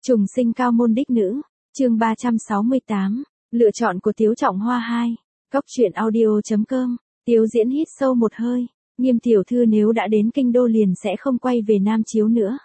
Trùng sinh cao môn đích nữ, chương 368, lựa chọn của Tiếu Trọng Hoa 2, Cóc truyện audio.com, Tiếu Diễn hít sâu một hơi, Nghiêm tiểu thư nếu đã đến kinh đô liền sẽ không quay về Nam Chiếu nữa.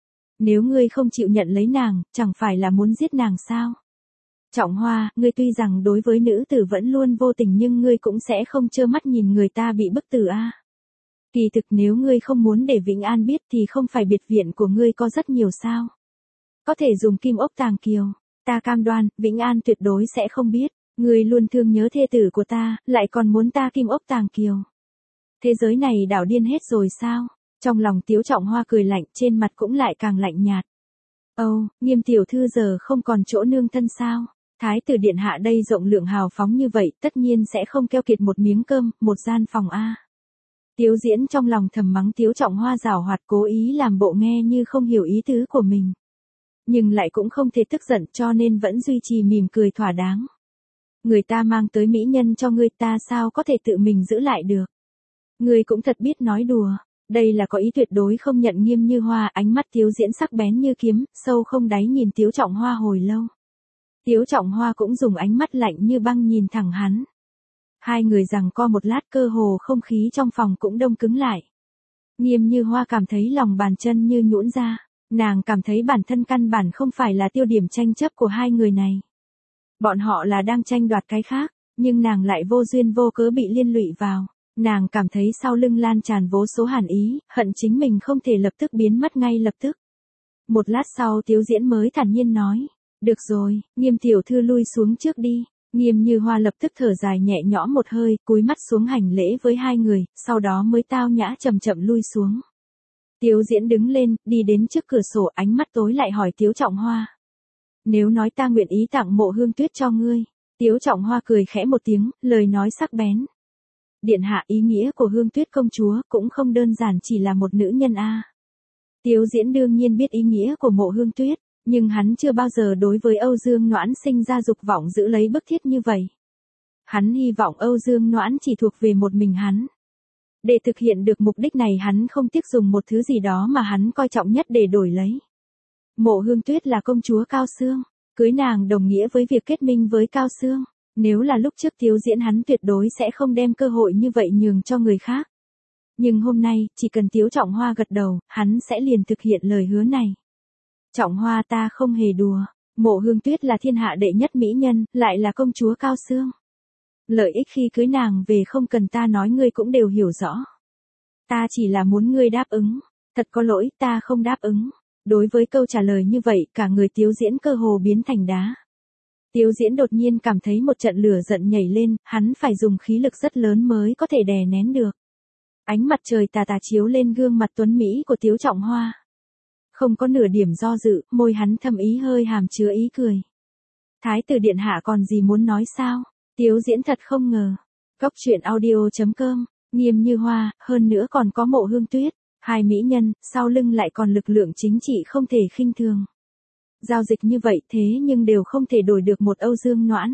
Nếu ngươi không chịu nhận lấy nàng, chẳng phải là muốn giết nàng sao? Trọng Hoa, ngươi tuy rằng đối với nữ tử vẫn luôn vô tình nhưng ngươi cũng sẽ không trơ mắt nhìn người ta bị bức tử a. Kỳ thực nếu ngươi không muốn để Vĩnh An biết thì không phải biệt viện của ngươi có rất nhiều sao? Có thể dùng kim ốc tàng kiều, ta cam đoan, Vĩnh An tuyệt đối sẽ không biết, ngươi luôn thương nhớ thê tử của ta, lại còn muốn ta kim ốc tàng kiều. Thế giới này đảo điên hết rồi sao? Trong lòng Tiếu Trọng Hoa cười lạnh, trên mặt cũng lại càng lạnh nhạt. Âu, Nghiêm tiểu thư giờ không còn chỗ nương thân sao? Thái tử điện hạ đây rộng lượng hào phóng như vậy, tất nhiên sẽ không keo kiệt một miếng cơm, một gian phòng a. Tiếu Diễn trong lòng thầm mắng Tiếu Trọng Hoa giảo hoạt cố ý làm bộ nghe như không hiểu ý tứ của mình. Nhưng lại cũng không thể tức giận cho nên vẫn duy trì mỉm cười thỏa đáng. Người ta mang tới mỹ nhân cho ngươi ta sao có thể tự mình giữ lại được. Ngươi cũng thật biết nói đùa, đây là có ý tuyệt đối không nhận Nghiêm Như Hoa. Ánh mắt Tiếu Diễn sắc bén như kiếm, sâu không đáy nhìn Tiếu Trọng Hoa hồi lâu. Tiếu Trọng Hoa cũng dùng ánh mắt lạnh như băng nhìn thẳng hắn. Hai người giằng co một lát cơ hồ không khí trong phòng cũng đông cứng lại. Nghiêm Như Hoa cảm thấy lòng bàn chân như nhũn ra, nàng cảm thấy bản thân căn bản không phải là tiêu điểm tranh chấp của hai người này. Bọn họ là đang tranh đoạt cái khác, nhưng nàng lại vô duyên vô cớ bị liên lụy vào. Nàng cảm thấy sau lưng lan tràn vô số hàn ý, hận chính mình không thể lập tức biến mất ngay lập tức. Một lát sau Tiếu Diễn mới thản nhiên nói, được rồi, Nghiêm tiểu thư lui xuống trước đi. Nghiêm Như Hoa lập tức thở dài nhẹ nhõm một hơi, cúi mắt xuống hành lễ với hai người, sau đó mới tao nhã chậm chậm lui xuống. Tiếu Diễn đứng lên, đi đến trước cửa sổ, ánh mắt tối lại hỏi Tiếu Trọng Hoa. Nếu nói ta nguyện ý tặng Mộ Hương Tuyết cho ngươi. Tiếu Trọng Hoa cười khẽ một tiếng, lời nói sắc bén. Điện hạ, ý nghĩa của Hương Tuyết công chúa cũng không đơn giản chỉ là một nữ nhân a. Tiếu Diễn đương nhiên biết ý nghĩa của Mộ Hương Tuyết, nhưng hắn chưa bao giờ đối với Âu Dương Noãn sinh ra dục vọng giữ lấy bức thiết như vậy. Hắn hy vọng Âu Dương Noãn chỉ thuộc về một mình hắn. Để thực hiện được mục đích này hắn không tiếc dùng một thứ gì đó mà hắn coi trọng nhất để đổi lấy. Mộ Hương Tuyết là công chúa Cao Xương, cưới nàng đồng nghĩa với việc kết minh với Cao Xương. Nếu là lúc trước Tiếu Diễn hắn tuyệt đối sẽ không đem cơ hội như vậy nhường cho người khác. Nhưng hôm nay, chỉ cần Tiếu Trọng Hoa gật đầu, hắn sẽ liền thực hiện lời hứa này. Trọng Hoa, ta không hề đùa, Mộ Hương Tuyết là thiên hạ đệ nhất mỹ nhân, lại là công chúa Cao Xương. Lợi ích khi cưới nàng về không cần ta nói ngươi cũng đều hiểu rõ. Ta chỉ là muốn ngươi đáp ứng, thật có lỗi ta không đáp ứng. Đối với câu trả lời như vậy cả người Tiếu Diễn cơ hồ biến thành đá. Tiếu Diễn đột nhiên cảm thấy một trận lửa giận nhảy lên, hắn phải dùng khí lực rất lớn mới có thể đè nén được. Ánh mặt trời tà tà chiếu lên gương mặt tuấn mỹ của Tiếu Trọng Hoa. Không có nửa điểm do dự, môi hắn thâm ý hơi hàm chứa ý cười. Thái tử điện hạ còn gì muốn nói sao? Tiếu Diễn thật không ngờ. Cóc truyện audio.com, Nghiêm Như Hoa, hơn nữa còn có Mộ Hương Tuyết, hai mỹ nhân, sau lưng lại còn lực lượng chính trị không thể khinh thường. Giao dịch như vậy thế nhưng đều không thể đổi được một Âu Dương Noãn.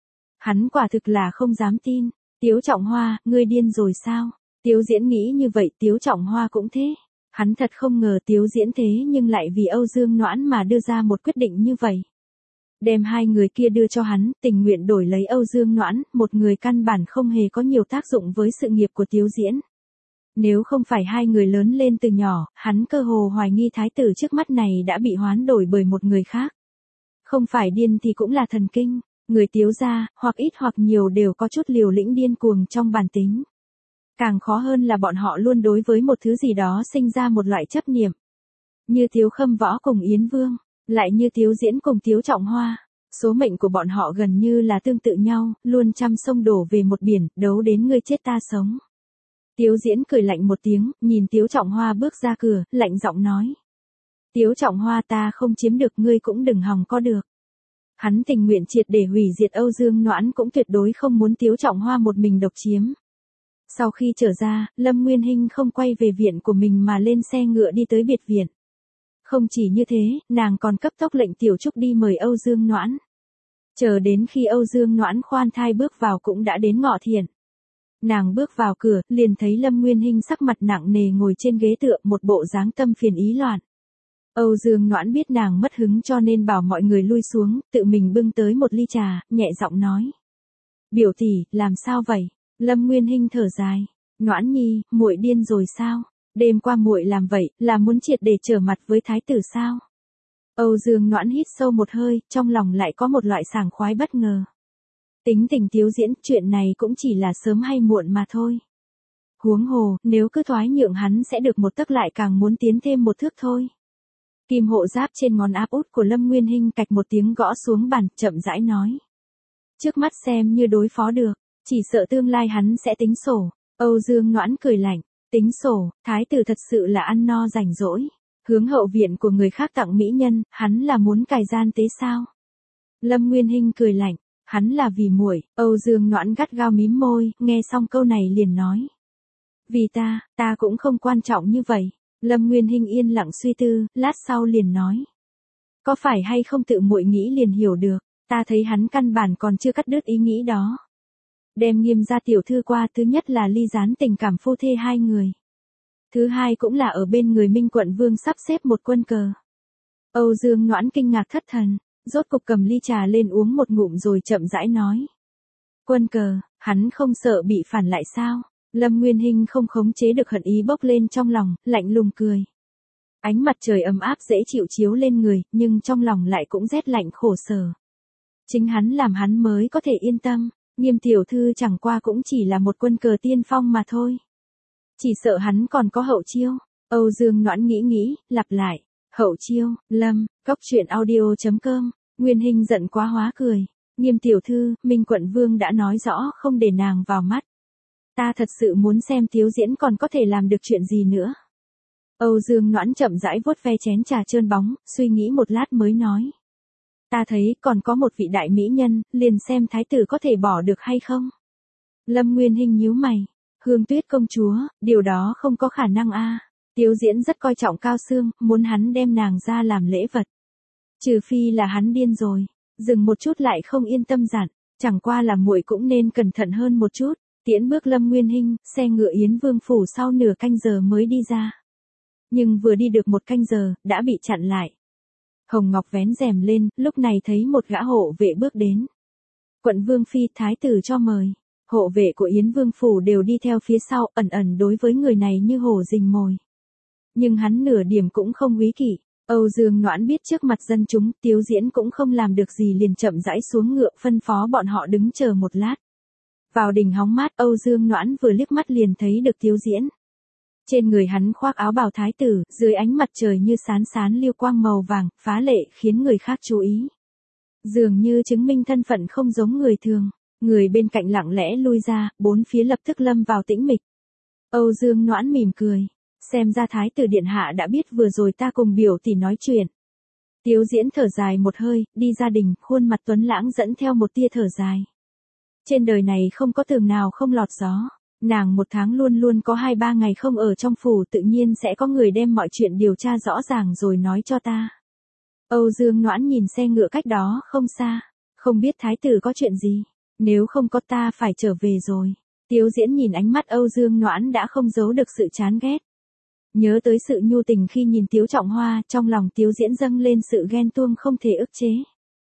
Hắn quả thực là không dám tin. Tiếu Trọng Hoa, ngươi điên rồi sao? Tiếu Diễn nghĩ như vậy Tiếu Trọng Hoa cũng thế. Hắn thật không ngờ Tiếu Diễn thế nhưng lại vì Âu Dương Noãn mà đưa ra một quyết định như vậy. Đem hai người kia đưa cho hắn, tình nguyện đổi lấy Âu Dương Noãn, một người căn bản không hề có nhiều tác dụng với sự nghiệp của Tiếu Diễn. Nếu không phải hai người lớn lên từ nhỏ, hắn cơ hồ hoài nghi thái tử trước mắt này đã bị hoán đổi bởi một người khác. Không phải điên thì cũng là thần kinh, người Tiếu gia, hoặc ít hoặc nhiều đều có chút liều lĩnh điên cuồng trong bản tính. Càng khó hơn là bọn họ luôn đối với một thứ gì đó sinh ra một loại chấp niệm. Như Tiếu Khâm Võ cùng Yến Vương, lại như Tiếu Diễn cùng Tiếu Trọng Hoa. Số mệnh của bọn họ gần như là tương tự nhau, luôn trăm sông đổ về một biển, đấu đến ngươi chết ta sống. Tiếu Diễn cười lạnh một tiếng, nhìn Tiếu Trọng Hoa bước ra cửa, lạnh giọng nói. Tiếu Trọng Hoa, ta không chiếm được ngươi cũng đừng hòng có được. Hắn tình nguyện triệt để hủy diệt Âu Dương Noãn cũng tuyệt đối không muốn Tiếu Trọng Hoa một mình độc chiếm. Sau khi trở ra, Lâm Nguyên Hinh không quay về viện của mình mà lên xe ngựa đi tới biệt viện. Không chỉ như thế, nàng còn cấp tốc lệnh Tiểu Trúc đi mời Âu Dương Noãn. Chờ đến khi Âu Dương Noãn khoan thai bước vào cũng đã đến ngọ thiện. Nàng bước vào cửa, liền thấy Lâm Nguyên Hinh sắc mặt nặng nề ngồi trên ghế tựa, một bộ dáng tâm phiền ý loạn. Âu Dương Noãn biết nàng mất hứng cho nên bảo mọi người lui xuống, tự mình bưng tới một ly trà, nhẹ giọng nói. Biểu tỷ, làm sao vậy? Lâm Nguyên Hinh thở dài. Noãn nhi, muội điên rồi sao? Đêm qua muội làm vậy, là muốn triệt để trở mặt với thái tử sao? Âu Dương Noãn hít sâu một hơi, trong lòng lại có một loại sảng khoái bất ngờ. Tính tình Tiếu Diễn, chuyện này cũng chỉ là sớm hay muộn mà thôi. Huống hồ, nếu cứ thoái nhượng hắn sẽ được một tấc lại càng muốn tiến thêm một thước thôi. Kim hộ giáp trên ngón áp út của Lâm Nguyên Hinh cạch một tiếng gõ xuống bàn, chậm rãi nói. Trước mắt xem như đối phó được, chỉ sợ tương lai hắn sẽ tính sổ. Âu Dương Noãn cười lạnh, tính sổ, thái tử thật sự là ăn no rảnh rỗi. Hướng hậu viện của người khác tặng mỹ nhân, hắn là muốn cài gian tế sao? Lâm Nguyên Hinh cười lạnh, hắn là vì muội. Âu Dương Noãn gắt gao mím môi, nghe xong câu này liền nói. Vì ta cũng không quan trọng như vậy. Lâm Nguyên Hinh yên lặng suy tư, lát sau liền nói. Có phải hay không tự muội nghĩ liền hiểu được, ta thấy hắn căn bản còn chưa cắt đứt ý nghĩ đó. Đem Nghiêm gia tiểu thư qua, thứ nhất là ly gián tình cảm phu thê hai người. Thứ hai cũng là ở bên người Minh quận vương sắp xếp một quân cờ. Âu Dương Noãn kinh ngạc thất thần, rốt cục cầm ly trà lên uống một ngụm rồi chậm rãi nói. Quân cờ, hắn không sợ bị phản lại sao? Lâm Nguyên Hinh không khống chế được hận ý bốc lên trong lòng, lạnh lùng cười. Ánh mặt trời ấm áp dễ chịu chiếu lên người, nhưng trong lòng lại cũng rét lạnh khổ sở. Chính hắn làm hắn mới có thể yên tâm, Nghiêm tiểu thư chẳng qua cũng chỉ là một quân cờ tiên phong mà thôi. Chỉ sợ hắn còn có hậu chiêu. Âu Dương Noãn nghĩ, lặp lại. Hậu chiêu, Lâm, Cốc Truyện Audio.com. Nguyên Hinh giận quá hóa cười. Nghiêm tiểu thư, Minh quận vương đã nói rõ không để nàng vào mắt. Ta thật sự muốn xem Tiếu Diễn còn có thể làm được chuyện gì nữa. Âu Dương Noãn chậm rãi vuốt ve chén trà trơn bóng, suy nghĩ một lát mới nói. Ta thấy còn có một vị đại mỹ nhân, liền xem thái tử có thể bỏ được hay không. Lâm Nguyên Hinh nhíu mày. Hương Tuyết công chúa, điều đó không có khả năng a. Tiếu Diễn rất coi trọng Cao Xương, muốn hắn đem nàng ra làm lễ vật. Trừ phi là hắn điên rồi. Dừng một chút lại không yên tâm dặn, chẳng qua là muội cũng nên cẩn thận hơn một chút. Tiễn bước Lâm Nguyên Hinh, xe ngựa Yến Vương phủ sau nửa canh giờ mới đi ra. Nhưng vừa đi được một canh giờ, đã bị chặn lại. Hồng Ngọc vén rèm lên, lúc này thấy một gã hộ vệ bước đến. Quận Vương phi, thái tử cho mời. Hộ vệ của Yến Vương phủ đều đi theo phía sau, ẩn ẩn đối với người này như hổ rình mồi. Nhưng hắn nửa điểm cũng không quý kỷ. Âu Dương Noãn biết trước mặt dân chúng, Tiếu Diễn cũng không làm được gì liền chậm rãi xuống ngựa, phân phó bọn họ đứng chờ một lát. Vào đình hóng mát, Âu Dương Noãn vừa liếc mắt liền thấy được Tiếu Diễn. Trên người hắn khoác áo bào thái tử, dưới ánh mặt trời như sán lưu quang màu vàng, phá lệ khiến người khác chú ý. Dường như chứng minh thân phận không giống người thường. Người bên cạnh lặng lẽ lui ra, bốn phía lập tức lâm vào tĩnh mịch. Âu Dương Noãn mỉm cười. Xem ra thái tử điện hạ đã biết vừa rồi ta cùng biểu tỷ nói chuyện. Tiếu Diễn thở dài một hơi, đi ra đình, khuôn mặt tuấn lãng dẫn theo một tia thở dài. Trên đời này không có tường nào không lọt gió. Nàng một tháng luôn luôn có 2-3 ngày không ở trong phủ, tự nhiên sẽ có người đem mọi chuyện điều tra rõ ràng rồi nói cho ta. Âu Dương Noãn nhìn xe ngựa cách đó không xa. Không biết thái tử có chuyện gì. Nếu không có ta phải trở về rồi. Tiếu Diễn nhìn ánh mắt Âu Dương Noãn đã không giấu được sự chán ghét. Nhớ tới sự nhu tình khi nhìn Tiếu Trọng Hoa, trong lòng Tiếu Diễn dâng lên sự ghen tuông không thể ức chế.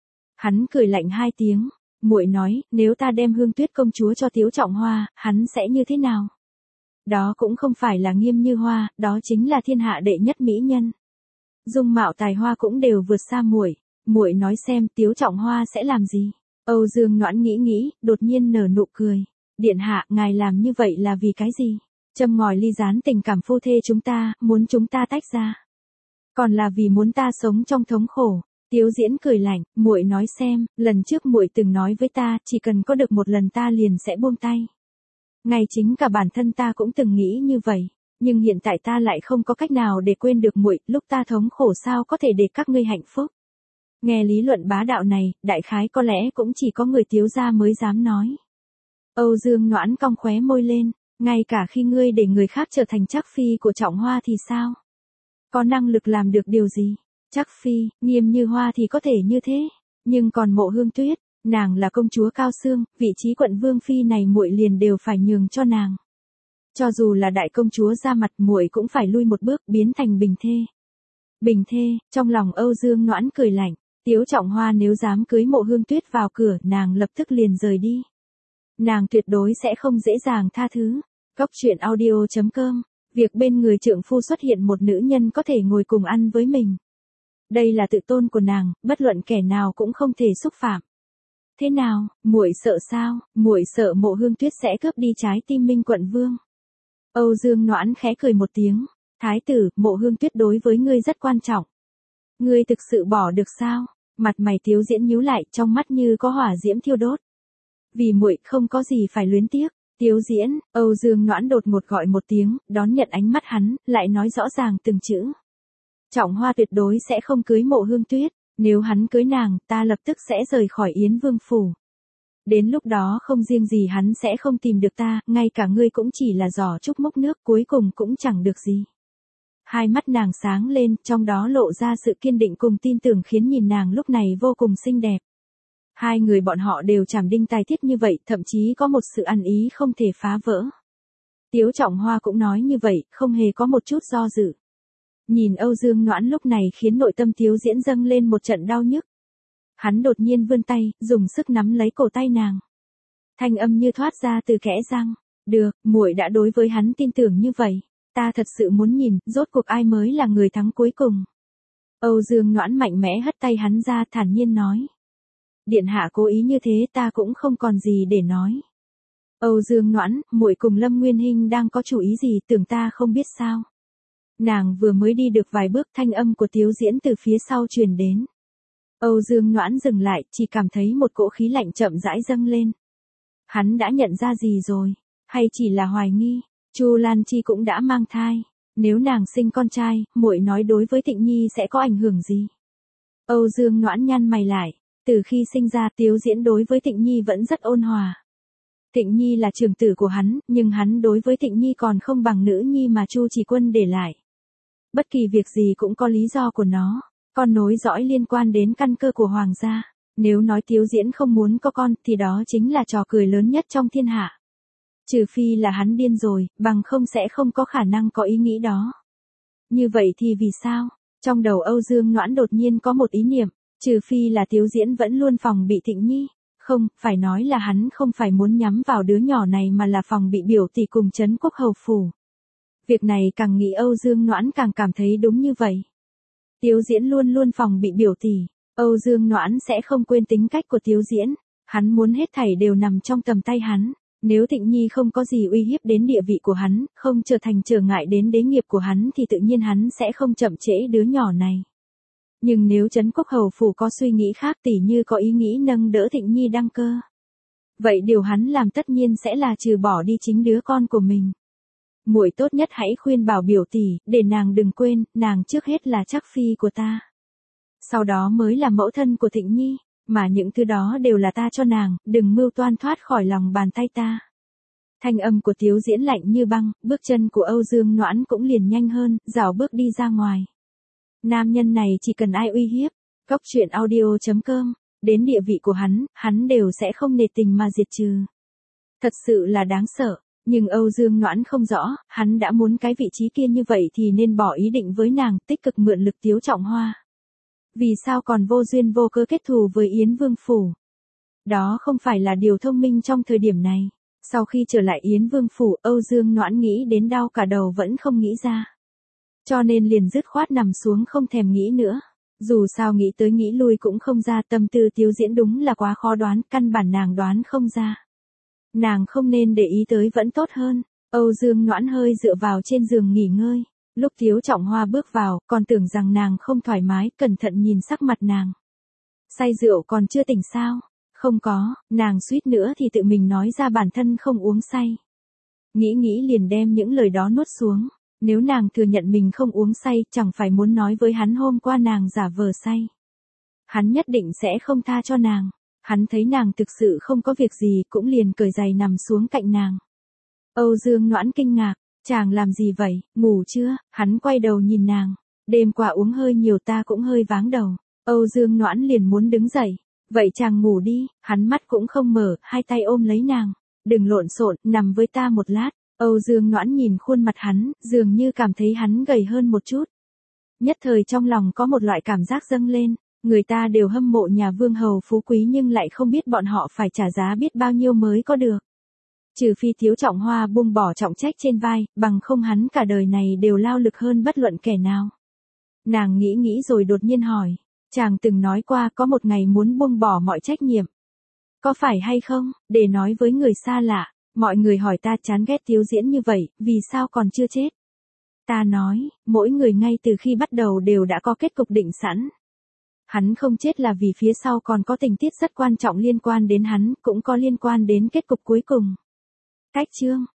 Hắn cười lạnh 2 tiếng, muội nói, nếu ta đem Hương Tuyết công chúa cho Tiếu Trọng Hoa, hắn sẽ như thế nào? Đó cũng không phải là Nghiêm Như Hoa, đó chính là thiên hạ đệ nhất mỹ nhân. Dung mạo tài hoa cũng đều vượt xa muội. Muội nói xem Tiếu Trọng Hoa sẽ làm gì? Âu Dương Noãn nghĩ, đột nhiên nở nụ cười. Điện hạ, ngài làm như vậy là vì cái gì? Châm ngòi ly gián tình cảm phu thê chúng ta, muốn chúng ta tách ra. Còn là vì muốn ta sống trong thống khổ. Tiếu Diễn cười lạnh, muội nói xem, lần trước muội từng nói với ta, chỉ cần có được một lần ta liền sẽ buông tay. Ngay chính cả bản thân ta cũng từng nghĩ như vậy, nhưng hiện tại ta lại không có cách nào để quên được muội, lúc ta thống khổ sao có thể để các ngươi hạnh phúc. Nghe lý luận bá đạo này, đại khái có lẽ cũng chỉ có người Tiếu gia mới dám nói. Âu Dương Noãn cong khóe môi lên, ngay cả khi ngươi để người khác trở thành trắc phi của Trọng Hoa thì sao? Có năng lực làm được điều gì? Trắc phi, Nghiêm Như Hoa thì có thể như thế, nhưng còn Mộ Hương Tuyết, nàng là công chúa Cao Xương, vị trí quận vương phi này muội liền đều phải nhường cho nàng. Cho dù là đại công chúa ra mặt, muội cũng phải lui một bước, biến thành bình thê. Bình thê, trong lòng Âu Dương Noãn cười lạnh, Tiếu Trọng Hoa nếu dám cưới Mộ Hương Tuyết vào cửa, nàng lập tức liền rời đi. Nàng tuyệt đối sẽ không dễ dàng tha thứ. Cốc truyện audio.com, việc bên người trượng phu xuất hiện một nữ nhân có thể ngồi cùng ăn với mình. Đây là tự tôn của nàng, bất luận kẻ nào cũng không thể xúc phạm. Thế nào, muội sợ sao? Muội sợ Mộ Hương Tuyết sẽ cướp đi trái tim Minh quận vương. Âu Dương Noãn khẽ cười một tiếng, thái tử, Mộ Hương Tuyết đối với ngươi rất quan trọng. Ngươi thực sự bỏ được sao? Mặt mày Tiếu Diễn nhíu lại, trong mắt như có hỏa diễm thiêu đốt. Vì muội không có gì phải luyến tiếc. Tiếu Diễn, Âu Dương Noãn đột ngột gọi một tiếng, đón nhận ánh mắt hắn, lại nói rõ ràng từng chữ. Trọng Hoa tuyệt đối sẽ không cưới Mộ Hương Tuyết, nếu hắn cưới nàng, ta lập tức sẽ rời khỏi Yến Vương phủ. Đến lúc đó không riêng gì hắn sẽ không tìm được ta, ngay cả ngươi cũng chỉ là giỏ trúc múc nước, cuối cùng cũng chẳng được gì. Hai mắt nàng sáng lên, trong đó lộ ra sự kiên định cùng tin tưởng khiến nhìn nàng lúc này vô cùng xinh đẹp. Hai người bọn họ đều chảm đinh tai thiết như vậy, thậm chí có một sự ăn ý không thể phá vỡ. Tiếu Trọng Hoa cũng nói như vậy, không hề có một chút do dự. Nhìn Âu Dương Noãn lúc này khiến nội tâm Tiếu Diễn dâng lên một trận đau nhức. Hắn đột nhiên vươn tay, dùng sức nắm lấy cổ tay nàng. Thanh âm như thoát ra từ kẽ răng. Được, muội đã đối với hắn tin tưởng như vậy. Ta thật sự muốn nhìn, rốt cuộc ai mới là người thắng cuối cùng. Âu Dương Noãn mạnh mẽ hất tay hắn ra, thản nhiên nói. Điện hạ cố ý như thế, ta cũng không còn gì để nói. Âu Dương Noãn, muội cùng Lâm Nguyên Hinh đang có chủ ý gì, tưởng ta không biết sao? Nàng vừa mới đi được vài bước, thanh âm của Tiếu Diễn từ phía sau truyền đến. Âu Dương Noãn dừng lại, chỉ cảm thấy một cỗ khí lạnh chậm rãi dâng lên. Hắn đã nhận ra gì rồi? Hay chỉ là hoài nghi? Chu Lan Chi cũng đã mang thai. Nếu nàng sinh con trai, muội nói đối với Tịnh Nhi sẽ có ảnh hưởng gì? Âu Dương Noãn nhăn mày lại. Từ khi sinh ra, Tiếu Diễn đối với Tịnh Nhi vẫn rất ôn hòa. Tịnh Nhi là trưởng tử của hắn, nhưng hắn đối với Tịnh Nhi còn không bằng nữ nhi mà Chu Chỉ Quân để lại. Bất kỳ việc gì cũng có lý do của nó. Con nối dõi liên quan đến căn cơ của hoàng gia. Nếu nói Tiếu Diễn không muốn có con, thì đó chính là trò cười lớn nhất trong thiên hạ. Trừ phi là hắn điên rồi, bằng không sẽ không có khả năng có ý nghĩ đó. Như vậy thì vì sao? Trong đầu Âu Dương Noãn đột nhiên có một ý niệm. Trừ phi là Tiếu Diễn vẫn luôn phòng bị Tịnh Nhi. Không, phải nói là hắn không phải muốn nhắm vào đứa nhỏ này mà là phòng bị biểu tỷ cùng Trấn Quốc hầu phủ. Việc này càng nghĩ Âu Dương Noãn càng cảm thấy đúng như vậy. Tiếu Diễn luôn luôn phòng bị biểu tỷ. Âu Dương Noãn sẽ không quên tính cách của Tiếu Diễn. Hắn muốn hết thảy đều nằm trong tầm tay hắn. Nếu Tịnh Nhi không có gì uy hiếp đến địa vị của hắn, không trở thành trở ngại đến đế nghiệp của hắn thì tự nhiên hắn sẽ không chậm trễ đứa nhỏ này. Nhưng nếu Trấn Quốc hầu phủ có suy nghĩ khác, tỉ như có ý nghĩ nâng đỡ Tịnh Nhi đăng cơ, vậy điều hắn làm tất nhiên sẽ là trừ bỏ đi chính đứa con của mình. Muội tốt nhất hãy khuyên bảo biểu tỷ, để nàng đừng quên, nàng trước hết là Trác phi của ta. Sau đó mới là mẫu thân của Tịnh Nhi, mà những thứ đó đều là ta cho nàng, đừng mưu toan thoát khỏi lòng bàn tay ta. Thanh âm của Tiếu Diễn lạnh như băng, bước chân của Âu Dương Noãn cũng liền nhanh hơn, rảo bước đi ra ngoài. Nam nhân này chỉ cần ai uy hiếp, cốc truyện audio.com, đến địa vị của hắn đều sẽ không nề tình mà diệt trừ. Thật sự là đáng sợ, nhưng Âu Dương Noãn không rõ, hắn đã muốn cái vị trí kia như vậy thì nên bỏ ý định với nàng, tích cực mượn lực Tiếu Trọng Hoa. Vì sao còn vô duyên vô cớ kết thù với Yến Vương phủ? Đó không phải là điều thông minh trong thời điểm này. Sau khi trở lại Yến Vương phủ, Âu Dương Noãn nghĩ đến đau cả đầu vẫn không nghĩ ra. Cho nên liền dứt khoát nằm xuống không thèm nghĩ nữa. Dù sao nghĩ tới nghĩ lui cũng không ra, tâm tư Tiếu Diễn đúng là quá khó đoán, căn bản nàng đoán không ra. Nàng không nên để ý tới vẫn tốt hơn. Âu Dương Noãn hơi dựa vào trên giường nghỉ ngơi. Lúc Tiếu Trọng Hoa bước vào, còn tưởng rằng nàng không thoải mái, cẩn thận nhìn sắc mặt nàng. Say rượu còn chưa tỉnh sao? Không có, nàng suýt nữa thì tự mình nói ra bản thân không uống say. Nghĩ liền đem những lời đó nuốt xuống. Nếu nàng thừa nhận mình không uống say, chẳng phải muốn nói với hắn hôm qua nàng giả vờ say. Hắn nhất định sẽ không tha cho nàng. Hắn thấy nàng thực sự không có việc gì, cũng liền cởi giày nằm xuống cạnh nàng. Âu Dương Noãn kinh ngạc, chàng làm gì vậy, ngủ chưa? Hắn quay đầu nhìn nàng. Đêm qua uống hơi nhiều, ta cũng hơi váng đầu. Âu Dương Noãn liền muốn đứng dậy. Vậy chàng ngủ đi, hắn mắt cũng không mở, hai tay ôm lấy nàng. Đừng lộn xộn, nằm với ta một lát. Âu Dương Noãn nhìn khuôn mặt hắn, dường như cảm thấy hắn gầy hơn một chút. Nhất thời trong lòng có một loại cảm giác dâng lên, người ta đều hâm mộ nhà vương hầu phú quý nhưng lại không biết bọn họ phải trả giá biết bao nhiêu mới có được. Trừ phi Tiếu Trọng Hoa buông bỏ trọng trách trên vai, bằng không hắn cả đời này đều lao lực hơn bất luận kẻ nào. Nàng nghĩ nghĩ rồi đột nhiên hỏi, chàng từng nói qua có một ngày muốn buông bỏ mọi trách nhiệm. Có phải hay không, để nói với người xa lạ, mọi người hỏi ta chán ghét Tiếu Diễn như vậy, vì sao còn chưa chết? Ta nói, mỗi người ngay từ khi bắt đầu đều đã có kết cục định sẵn. Hắn không chết là vì phía sau còn có tình tiết rất quan trọng liên quan đến hắn, cũng có liên quan đến kết cục cuối cùng. Cách chương